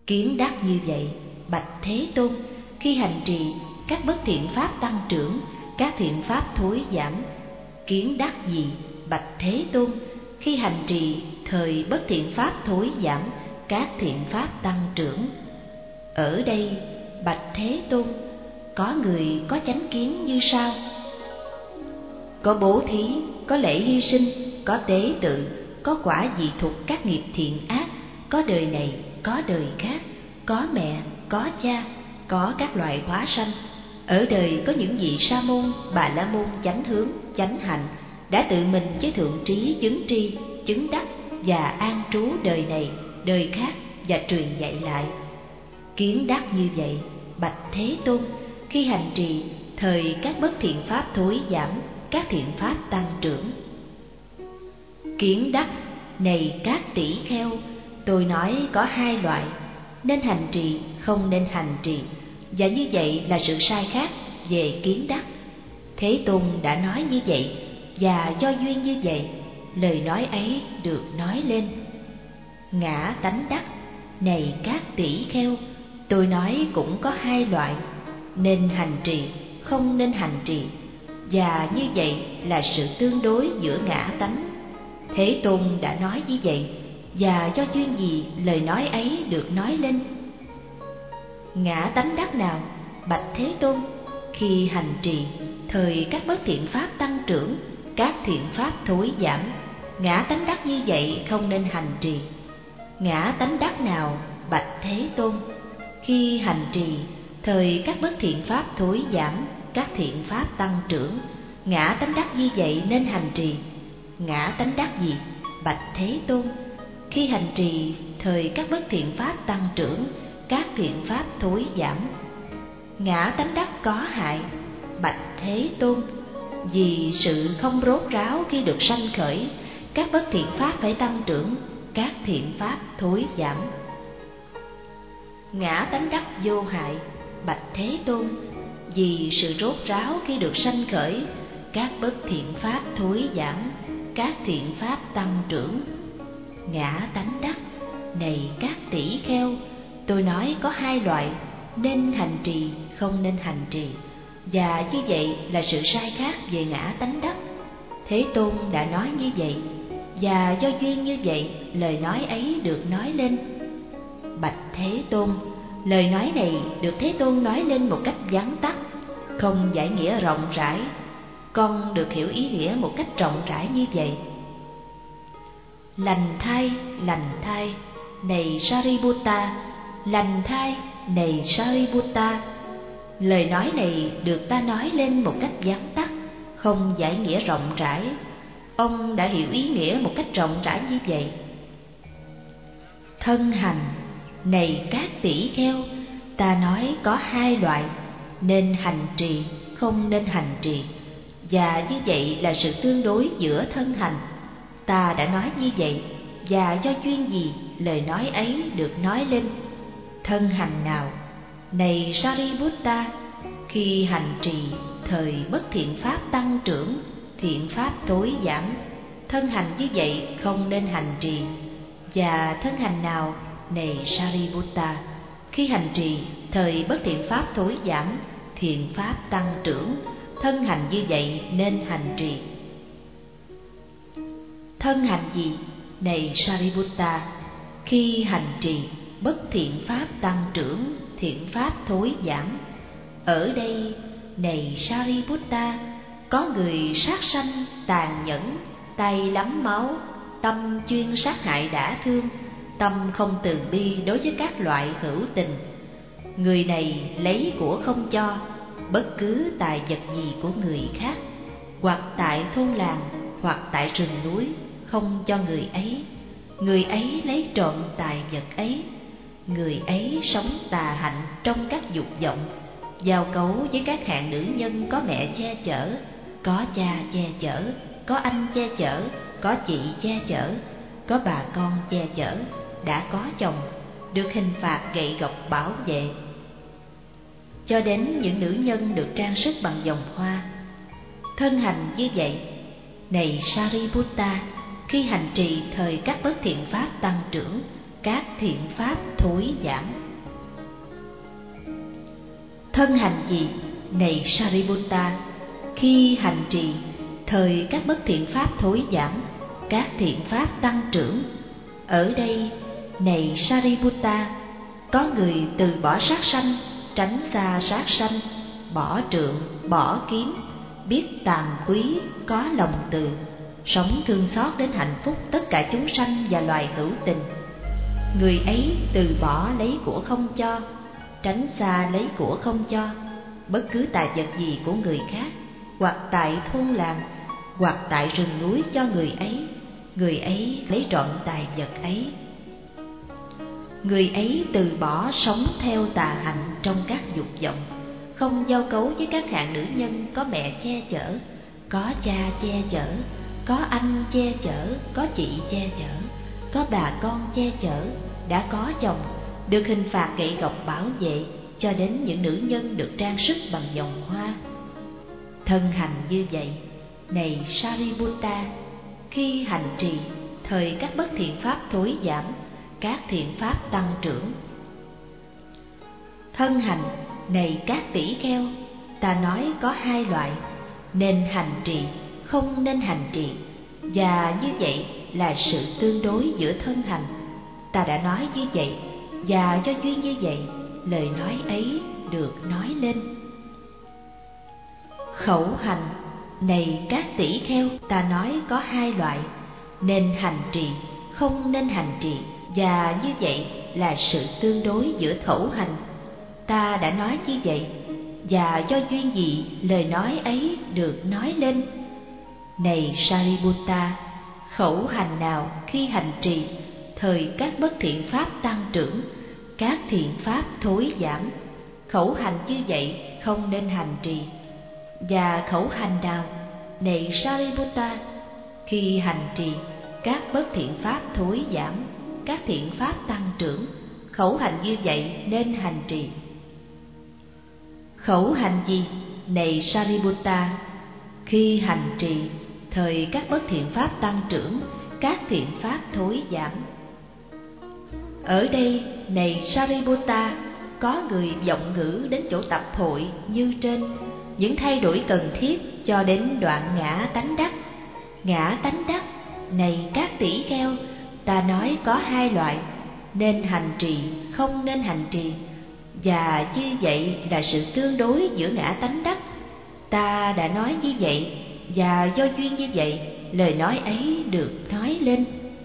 Kiến đắc như vậy, bạch Thế Tôn, khi hành trì các bất thiện pháp tăng trưởng, các thiện pháp thối giảm. Kiến đắc gì, bạch Thế Tôn, khi hành trì thời bất thiện pháp thối giảm, các thiện pháp tăng trưởng. Ở đây, bạch Thế Tôn, có người có chánh kiến như sau: có bố thí, có lễ hy sinh, có tế tự, có quả dị thục các nghiệp thiện ác, có đời này, có đời khác, có mẹ, có cha, có các loại hóa sanh. Ở đời có những vị sa môn, bà la môn chánh hướng, chánh hạnh đã tự mình với thượng trí chứng tri, chứng đắc và an trú đời này, đời khác và truyền dạy lại. Kiến đắc như vậy, bạch Thế Tôn, khi hành trì thời các bất thiện pháp thối giảm, các thiện pháp tăng trưởng. Kiến đắc này các tỷ kheo, tôi nói có hai loại, nên hành trì, không nên hành trì, và như vậy là sự sai khác về kiến đắc. Thế Tôn đã nói như vậy, và do duyên như vậy, lời nói ấy được nói lên. Ngã tánh đắc này các tỷ kheo, tôi nói cũng có hai loại, nên hành trì, không nên hành trì, và như vậy là sự tương đối giữa ngã tánh. Thế Tôn đã nói như vậy, và do duyên gì lời nói ấy được nói lên. Ngã tánh đắc nào, bạch Thế Tôn, khi hành trì thời các bất thiện pháp tăng trưởng, các thiện pháp thối giảm. Ngã tánh đắc như vậy không nên hành trì. Ngã tánh đắc nào, bạch Thế Tôn, khi hành trì thời các bất thiện pháp thối giảm, các thiện pháp tăng trưởng. Ngã tánh đắc như vậy nên hành trì. Ngã tánh đắc gì, bạch Thế Tôn, khi hành trì thời các bất thiện pháp tăng trưởng, các thiện pháp thối giảm. Ngã tánh đắc có hại, bạch Thế Tôn, vì sự không rốt ráo khi được sanh khởi, các bất thiện pháp phải tăng trưởng, các thiện pháp thối giảm. Ngã tánh đắc vô hại, bạch Thế Tôn, vì sự rốt ráo khi được sanh khởi, các bất thiện pháp thối giảm, các thiện pháp tăng trưởng. Ngã tánh đắc này các tỷ kheo, tôi nói có hai loại, nên hành trì, không nên hành trì, và như vậy là sự sai khác về ngã tánh đắc. Thế Tôn đã nói như vậy, và do duyên như vậy lời nói ấy được nói lên. Bạch Thế Tôn, lời nói này được Thế Tôn nói lên một cách vắn tắt, không giải nghĩa rộng rãi. Con được hiểu ý nghĩa một cách rộng rãi như vậy. Lành thai này Sariputta, lành thai này Sariputta. Lời nói này được ta nói lên một cách vắn tắt, không giải nghĩa rộng rãi. Ông đã hiểu ý nghĩa một cách rộng rãi như vậy. Thân hành này các tỷ kheo, ta nói có hai loại, nên hành trì, không nên hành trì, và như vậy là sự tương đối giữa thân hành. Ta đã nói như vậy, và do duyên gì lời nói ấy được nói lên. Thân hành nào, này Sariputta, khi hành trì thời bất thiện pháp tăng trưởng, thiện pháp thối giảm. Thân hành như vậy không nên hành trì. Và thân hành nào, này Sariputta, khi hành trì thời bất thiện pháp thối giảm, thiện pháp tăng trưởng. Thân hành như vậy nên hành trì. Thân hành gì, này Sariputta, khi hành trì bất thiện pháp tăng trưởng, thiện pháp thối giảm. Ở đây, này Sariputta, có người sát sanh tàn nhẫn, tay lắm máu, tâm chuyên sát hại đả thương, tâm không từ bi đối với các loại hữu tình. Người này lấy của không cho bất cứ tài vật gì của người khác, hoặc tại thôn làng, hoặc tại rừng núi, không cho người ấy. Người ấy lấy trộm tài vật ấy. Người ấy sống tà hạnh trong các dục vọng, giao cấu với các hạng nữ nhân có mẹ che chở, có cha che chở, có anh che chở, có chị che chở, có bà con che chở, đã có chồng, được hình phạt gậy gộc bảo vệ. Cho đến những nữ nhân được trang sức bằng vòng hoa. Thân hành như vậy, này Sariputta, khi hành trì thời các bất thiện pháp tăng trưởng, các thiện pháp thối giảm. Thân hành gì, này Sariputta? Khi hành trì, thời các bất thiện pháp thối giảm, các thiện pháp tăng trưởng. Ở đây, này Sariputta, có người từ bỏ sát sanh, tránh xa sát sanh, bỏ trượng, bỏ kiếm, biết tàm quý, có lòng từ, sống thương xót đến hạnh phúc tất cả chúng sanh và loài hữu tình. Người ấy từ bỏ lấy của không cho, tránh xa lấy của không cho, bất cứ tài vật gì của người khác, hoặc tại thôn làng, hoặc tại rừng núi cho người ấy lấy trọn tài vật ấy. Người ấy từ bỏ sống theo tà hạnh trong các dục vọng, không giao cấu với các hạng nữ nhân có mẹ che chở, có cha che chở, có anh che chở, có chị che chở, có bà con che chở, đã có chồng, được hình phạt gậy gộc bảo vệ, cho đến những nữ nhân được trang sức bằng vòng hoa. Thân hành như vậy, này Sariputta, khi hành trì, thời các bất thiện pháp thối giảm, các thiện pháp tăng trưởng. Thân hành, này các tỷ kheo, ta nói có hai loại, nên hành trì, không nên hành trì, và như vậy là sự tương đối giữa thân hành. Ta đã nói như vậy, và do duyên như vậy, lời nói ấy được nói lên. Khẩu hành, này các tỷ kheo, ta nói có hai loại, nên hành trì, không nên hành trì, và như vậy là sự tương đối giữa khẩu hành. Ta đã nói như vậy, và do duyên gì lời nói ấy được nói lên. Này Sariputta, khẩu hành nào khi hành trì, thời các bất thiện pháp tăng trưởng, các thiện pháp thối giảm, khẩu hành như vậy không nên hành trì. Và khẩu hành nào, này Sariputta, khi hành trì, các bất thiện pháp thối giảm, các thiện pháp tăng trưởng, khẩu hành như vậy nên hành trì. Khẩu hành gì, này Sariputta, khi hành trì, thời các bất thiện pháp tăng trưởng, các thiện pháp thối giảm. Ở đây, này Sariputta, có người vọng ngữ đến chỗ tập hội như trên, những thay đổi cần thiết cho đến đoạn ngã tánh đắc. Ngã tánh đắc, này các tỷ kheo, ta nói có hai loại, nên hành trì, không nên hành trì, và như vậy là sự tương đối giữa ngã tánh đắc. Ta đã nói như vậy, và do duyên như vậy, lời nói ấy được nói lên.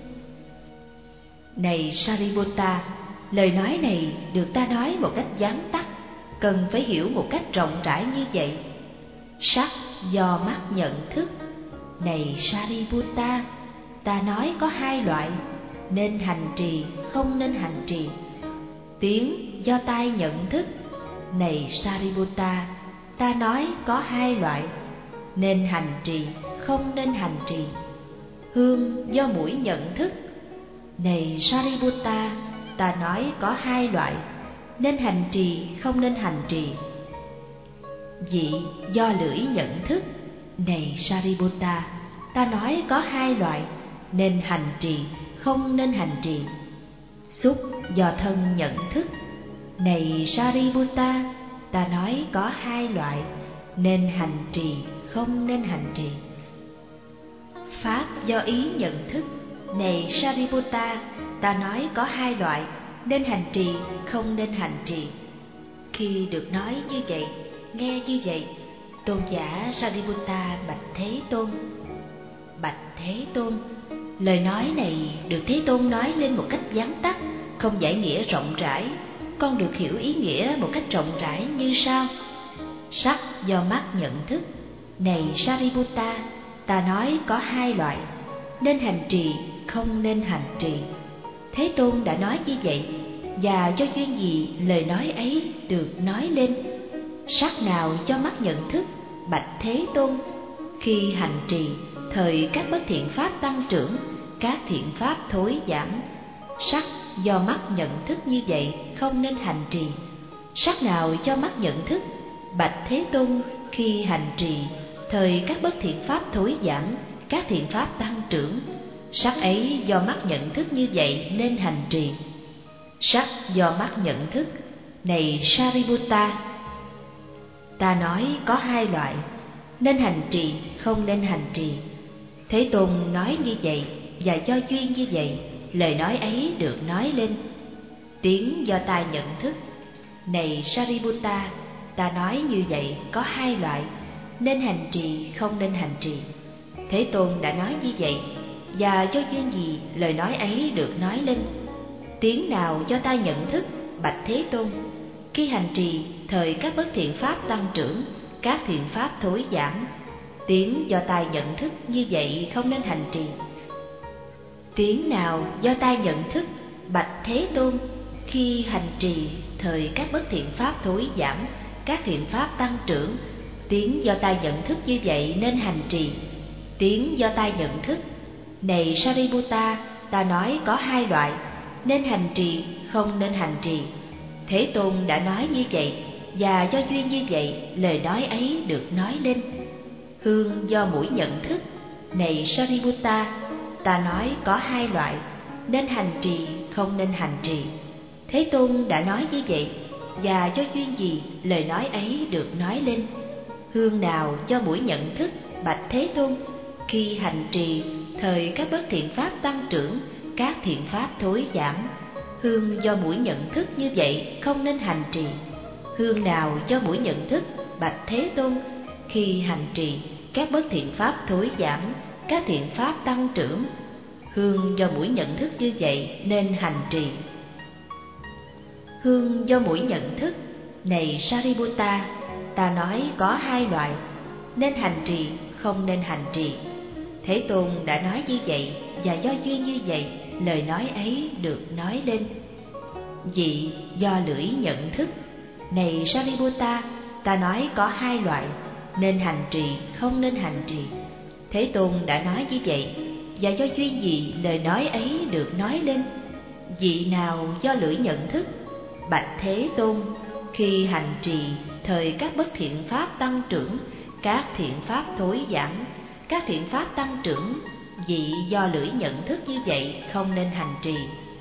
Này Sariputta, lời nói này được ta nói một cách vắn tắt, cần phải hiểu một cách rộng rãi như vậy. Sắc do mắt nhận thức, này Sariputta, ta nói có hai loại, nên hành trì, không nên hành trì. Tiếng do tai nhận thức, này Sariputta, ta nói có hai loại, nên hành trì, không nên hành trì. Hương do mũi nhận thức, này Sariputta, ta nói có hai loại, nên hành trì, không nên hành trì. Vị do lưỡi nhận thức, này Sariputta, ta nói có hai loại, nên hành trì, không nên hành trì. Xúc do thân nhận thức, này Sariputta, ta nói có hai loại, nên hành trì, không nên hành trì. Pháp do ý nhận thức, này Sariputta, ta nói có hai loại, nên hành trì, không nên hành trì. Khi được nói như vậy, nghe như vậy, tôn giả Sariputta bạch Thế Tôn. Bạch Thế Tôn, lời nói này được Thế Tôn nói lên một cách vắn tắt, không giải nghĩa rộng rãi. Con được hiểu ý nghĩa một cách rộng rãi như sau. Sắc do mắt nhận thức, này Sariputta, ta nói có hai loại, nên hành trì, không nên hành trì. Thế Tôn đã nói như vậy, và do duyên gì lời nói ấy được nói lên. Sắc nào do mắt nhận thức, bạch Thế Tôn, khi hành trì, thời các bất thiện pháp tăng trưởng, các thiện pháp thối giảm. Sắc do mắt nhận thức như vậy không nên hành trì. Sắc nào do mắt nhận thức, bạch Thế Tôn, khi hành trì, thời các bất thiện pháp thối giảm, các thiện pháp tăng trưởng. Sắc ấy do mắt nhận thức như vậy nên hành trì. Sắc do mắt nhận thức, này Sariputta, ta nói có hai loại, nên hành trì không nên hành trì. Thế Tôn nói như vậy, và do duyên như vậy, lời nói ấy được nói lên. Tiếng do tai nhận thức, này Sariputta, ta nói như vậy có hai loại, nên hành trì không nên hành trì. Thế Tôn đã nói như vậy, và do duyên gì lời nói ấy được nói lên. Tiếng nào do tai nhận thức, bạch Thế Tôn, khi hành trì thời các bất thiện pháp tăng trưởng, các thiện pháp thối giảm. Tiếng do tai nhận thức như vậy không nên hành trì. Tiếng nào do tai nhận thức, bạch Thế Tôn, khi hành trì thời các bất thiện pháp thối giảm, các thiện pháp tăng trưởng. Tiếng do tai nhận thức như vậy nên hành trì. Tiếng do tai nhận thức, này Sariputta, ta nói có hai loại, nên hành trì không nên hành trì. Thế Tôn đã nói như vậy, và do duyên như vậy, lời nói ấy được nói lên. Hương do mũi nhận thức, này Sariputta, ta nói có hai loại, nên hành trì không nên hành trì. Thế Tôn đã nói như vậy, và do duyên gì lời nói ấy được nói lên. Hương nào do mũi nhận thức, bạch Thế Tôn, khi hành trì thời các bất thiện pháp tăng trưởng, các thiện pháp thối giảm. Hương do mũi nhận thức như vậy không nên hành trì. Hương nào do mũi nhận thức, bạch Thế Tôn, khi hành trì các bất thiện pháp thối giảm, các thiện pháp tăng trưởng. Hương do mũi nhận thức như vậy nên hành trì. Hương do mũi nhận thức, này Sariputta, ta nói có hai loại, nên hành trì không nên hành trì. Thế Tôn đã nói như vậy, và do duyên như vậy, lời nói ấy được nói lên. Vị do lưỡi nhận thức, này Sariputta, ta nói có hai loại, nên hành trì không nên hành trì. Thế Tôn đã nói như vậy, và do duyên gì lời nói ấy được nói lên. Vị nào do lưỡi nhận thức, bạch Thế Tôn, khi hành trì thời các bất thiện pháp tăng trưởng, các thiện pháp thối giảm, các thiện pháp tăng trưởng. Vị do lưỡi nhận thức như vậy không nên hành trì.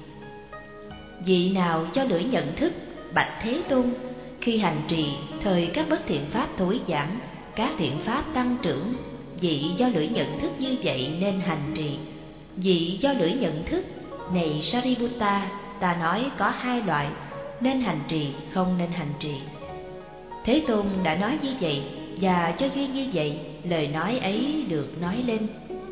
Vị nào do lưỡi nhận thức, bạch Thế Tôn, khi hành trì thời các bất thiện pháp thối giảm, các thiện pháp tăng trưởng. Vị do lưỡi nhận thức như vậy nên hành trì. Vị do lưỡi nhận thức, này Sariputta, ta nói có hai loại, nên hành trì không nên hành trì. Thế Tôn đã nói như vậy, và cho duyên như vậy, lời nói ấy được nói lên.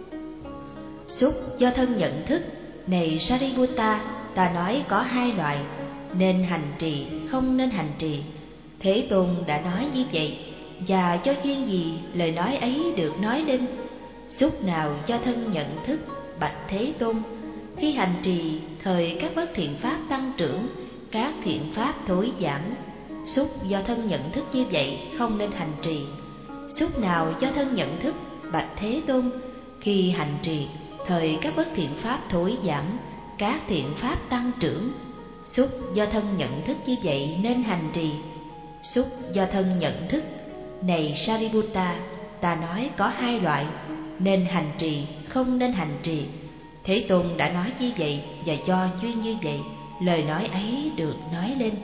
Xúc do thân nhận thức, này Sariputta, ta nói có hai loại, nên hành trì không nên hành trì. Thế Tôn đã nói như vậy, và cho duyên gì lời nói ấy được nói lên. Xúc nào do thân nhận thức, bạch Thế Tôn, khi hành trì thời các bất thiện pháp tăng trưởng, các thiện pháp thối giảm. Xúc do thân nhận thức như vậy không nên hành trì. Xúc nào do thân nhận thức, bạch Thế Tôn, khi hành trì thời các bất thiện pháp thối giảm, các thiện pháp tăng trưởng. Xúc do thân nhận thức như vậy nên hành trì. Xúc do thân nhận thức, này Sariputta, ta nói có hai loại, nên hành trì không nên hành trì. Thế Tôn đã nói như vậy, và do duyên như vậy, lời nói ấy được nói lên.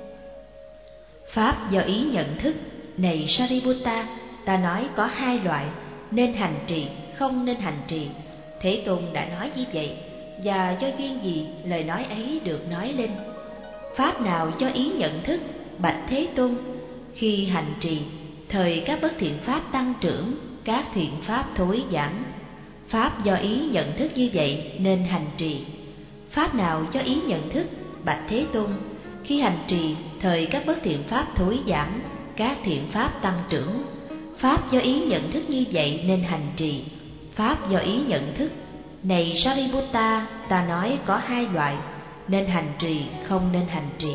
Pháp do ý nhận thức, này Sariputta, ta nói có hai loại, nên hành trì không nên hành trì. Thế Tôn đã nói như vậy, và do duyên gì lời nói ấy được nói lên. Pháp nào do ý nhận thức, bạch Thế Tôn, khi hành trì thời các bất thiện pháp tăng trưởng, các thiện pháp thối giảm. Pháp do ý nhận thức như vậy nên hành trì. Pháp nào do ý nhận thức, bạch Thế Tôn, khi hành trì thời các bất thiện pháp thối giảm, các thiện pháp tăng trưởng. Pháp do ý nhận thức như vậy nên hành trì. Pháp do ý nhận thức, này Sariputta, ta nói có hai loại, nên hành trì không nên hành trì.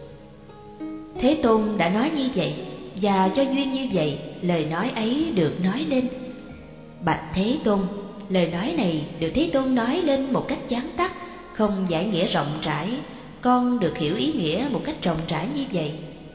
Thế Tôn đã nói như vậy, và do duyên như vậy, lời nói ấy được nói lên. Bạch Thế Tôn, lời nói này được Thế Tôn nói lên một cách gián tắt, không giải nghĩa rộng rãi. Con được hiểu ý nghĩa một cách rộng rãi như vậy.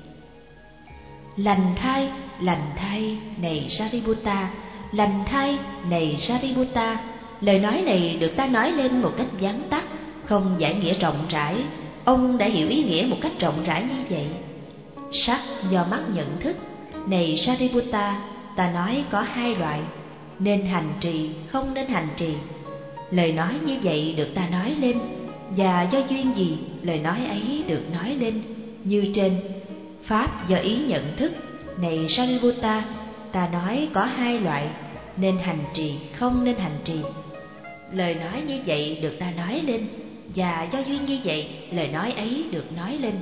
Lành thay, này Sariputta, lành thay, này Sariputta, Lời nói này được ta nói lên một cách vắn tắt, không giải nghĩa rộng rãi. Ông đã hiểu ý nghĩa một cách rộng rãi như vậy. Sắc do mắt nhận thức. Này Sariputta, ta nói có hai loại, nên hành trì, không nên hành trì. Lời nói như vậy được ta nói lên, và do duyên gì lời nói ấy được nói lên, như trên. Pháp do ý nhận thức. Này Sariputta, ta nói có hai loại, nên hành trì, không nên hành trì. Lời nói như vậy được ta nói lên, và do duyên như vậy lời nói ấy được nói lên.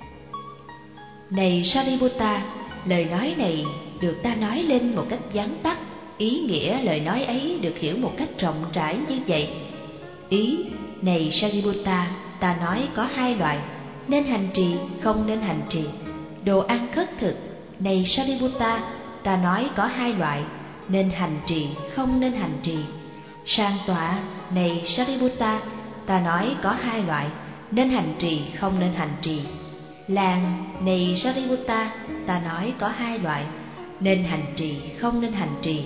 Này Sariputta, lời nói này được ta nói lên một cách vắn tắt, ý nghĩa lời nói ấy được hiểu một cách rộng rãi như vậy. Ý: này Sariputta, ta nói có hai loại, nên hành trì, không nên hành trì. Đồ ăn khất thực. Này Sariputta, ta nói có hai loại, nên hành trì, không nên hành trì. Sang tọa. Này Sariputta, ta nói có hai loại, nên hành trì, không nên hành trì. Làng. Này Sariputta, ta nói có hai loại, nên hành trì, không nên hành trì.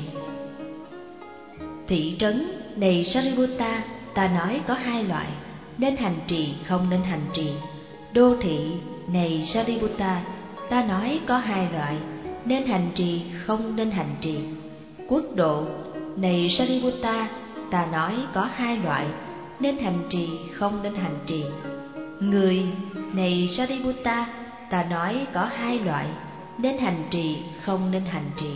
Thị trấn. Này Sariputta, ta nói có hai loại, nên hành trì, không nên hành trì. Đô thị. Này Sariputta, ta nói có hai loại, nên hành trì, không nên hành trì. Quốc độ. Này Sariputta, ta nói có hai loại, nên hành trì, không nên hành trì. Người. Này Sariputta, ta nói có hai loại, nên hành trì, không nên hành trì.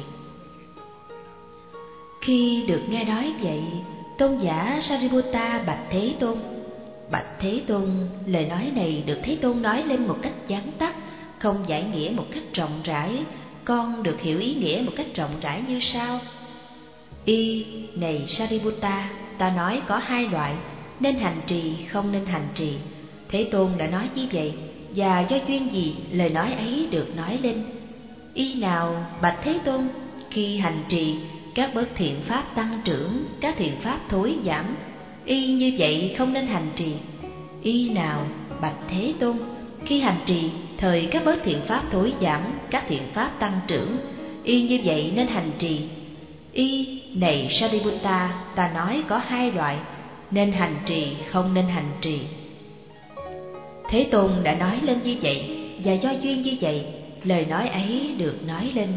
Khi được nghe nói vậy, tôn giả Sariputta bạch Thế Tôn: Bạch Thế Tôn, lời nói này được Thế Tôn nói lên một cách vắn tắt, không giải nghĩa một cách rộng rãi. Con được hiểu ý nghĩa một cách rộng rãi như sau. Y. Này Sariputta, ta nói có hai loại, nên hành trì, không nên hành trì. Thế Tôn đã nói như vậy, và do duyên gì lời nói ấy được nói lên. Y nào, bạch Thế Tôn, khi hành trì, các bất thiện pháp tăng trưởng, các thiện pháp thối giảm. Y như vậy không nên hành trì. Y nào, bạch Thế Tôn, khi hành trì, thời các bất thiện pháp thối giảm, các thiện pháp tăng trưởng. Y như vậy nên hành trì. Y. Này Sariputta, ta nói có hai loại, nên hành trì, không nên hành trì. Thế Tôn đã nói lên như vậy, và do duyên như vậy lời nói ấy được nói lên.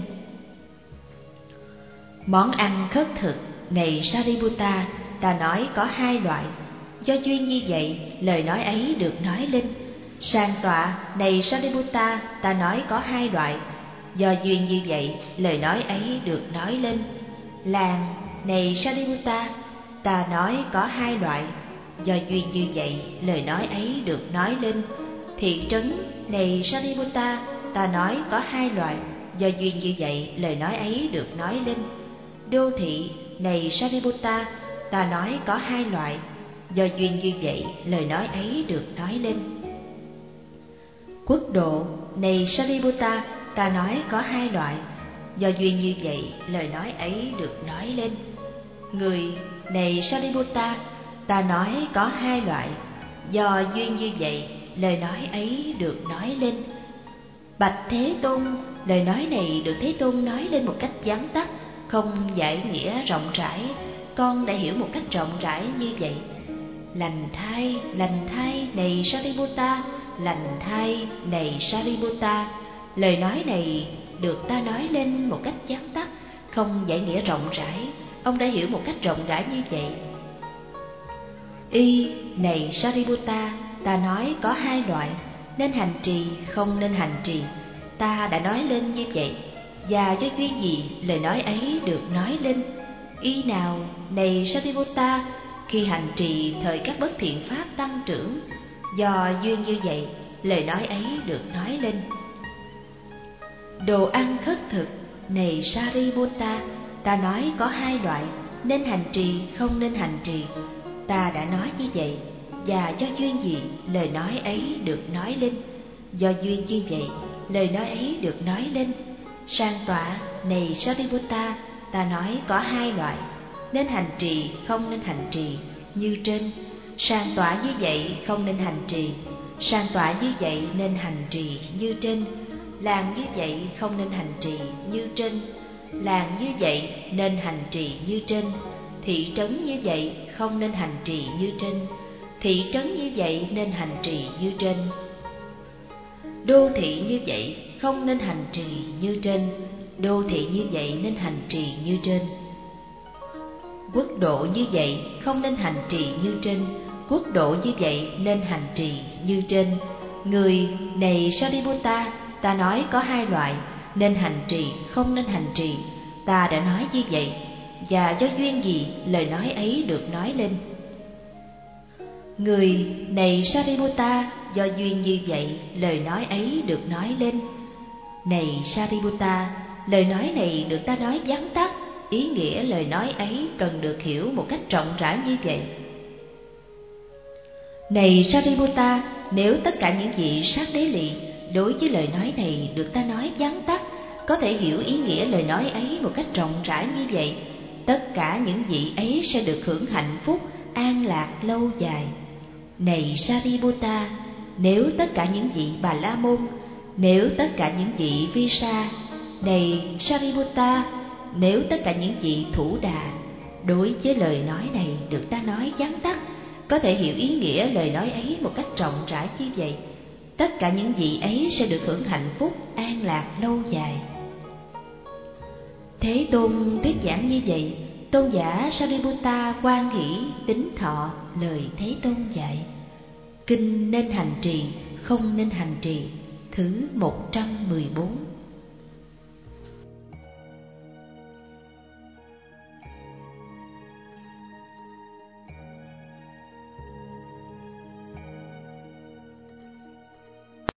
Món ăn khất thực. Này Sariputta, ta nói có hai loại, do duyên như vậy lời nói ấy được nói lên. Sang tọa. Này Sariputta, ta nói có hai loại, do duyên như vậy lời nói ấy được nói lên. Làng. Này Sariputta, ta nói có hai loại, do duyên như vậy lời nói ấy được nói lên. Thị trấn. Này Sariputta, ta nói có hai loại, do duyên như vậy lời nói ấy được nói lên. Đô thị. Này Sariputta, ta nói có hai loại, do duyên như vậy lời nói ấy được nói lên. Quốc độ. Này Sariputta, ta nói có hai loại, do duyên như vậy lời nói ấy được nói lên. Người. Này Sariputta, ta nói có hai loại, do duyên như vậy lời nói ấy được nói lên. Bạch Thế Tôn, lời nói này được Thế Tôn nói lên một cách vắn tắt, không giải nghĩa rộng rãi. Con đã hiểu một cách rộng rãi như vậy. Lành thai, này Sariputta, lành thai, này Sariputta. Lời nói này được ta nói lên một cách vắn tắt, không giải nghĩa rộng rãi. Ông đã hiểu một cách rộng rãi như vậy. Y. Này Sariputta, ta nói có hai loại, nên hành trì, không nên hành trì. Ta đã nói lên như vậy, và do duyên gì lời nói ấy được nói lên. Y nào, này Sariputta, khi hành trì thời các bất thiện pháp tăng trưởng, do duyên như vậy lời nói ấy được nói lên. Đồ ăn khất thực. Này Sariputta, ta nói có hai loại, nên hành trì, không nên hành trì. Ta đã nói như vậy, và do duyên gì lời nói ấy được nói lên. Do duyên như vậy lời nói ấy được nói lên. Sang tọa. Này Sariputta, ta nói có hai loại, nên hành trì, không nên hành trì, như trên. Sang tọa như vậy không nên hành trì, sang tọa như vậy nên hành trì, như trên. Làng như vậy không nên hành trì, như trên. Làng như vậy nên hành trì, như trên. Thị trấn như vậy không nên hành trì như trên, thị trấn như vậy nên hành trì như trên. Đô thị như vậy không nên hành trì như trên, đô thị như vậy nên hành trì như trên. Quốc độ như vậy không nên hành trì như trên, quốc độ như vậy nên hành trì như trên. Người này Sariputta, ta nói có hai loại, nên hành trì, không nên hành trì. Ta đã nói như vậy, và do duyên gì lời nói ấy được nói lên? Người này Sariputta, do duyên như vậy lời nói ấy được nói lên. Này Sariputta, lời nói này được ta nói vắn tắt, ý nghĩa lời nói ấy cần được hiểu một cách rộng rãi như vậy. Này Sariputta, nếu tất cả những vị sát đế lì đối với lời nói này được ta nói vắn tắt, có thể hiểu ý nghĩa lời nói ấy một cách rộng rãi như vậy, tất cả những vị ấy sẽ được hưởng hạnh phúc, an lạc lâu dài. Này Sariputta, nếu tất cả những vị Bà La Môn, nếu tất cả những vị Visa, này Sariputta, nếu tất cả những vị Thủ Đà đối với lời nói này được ta nói vắn tắt, có thể hiểu ý nghĩa lời nói ấy một cách rộng rãi như vậy, tất cả những vị ấy sẽ được hưởng hạnh phúc, an lạc lâu dài. Thế Tôn thuyết giảng như vậy, tôn giả Sariputta hoan hỷ tín thọ lời Thế Tôn dạy. Kinh nên hành trì, không nên hành trì, thứ 114.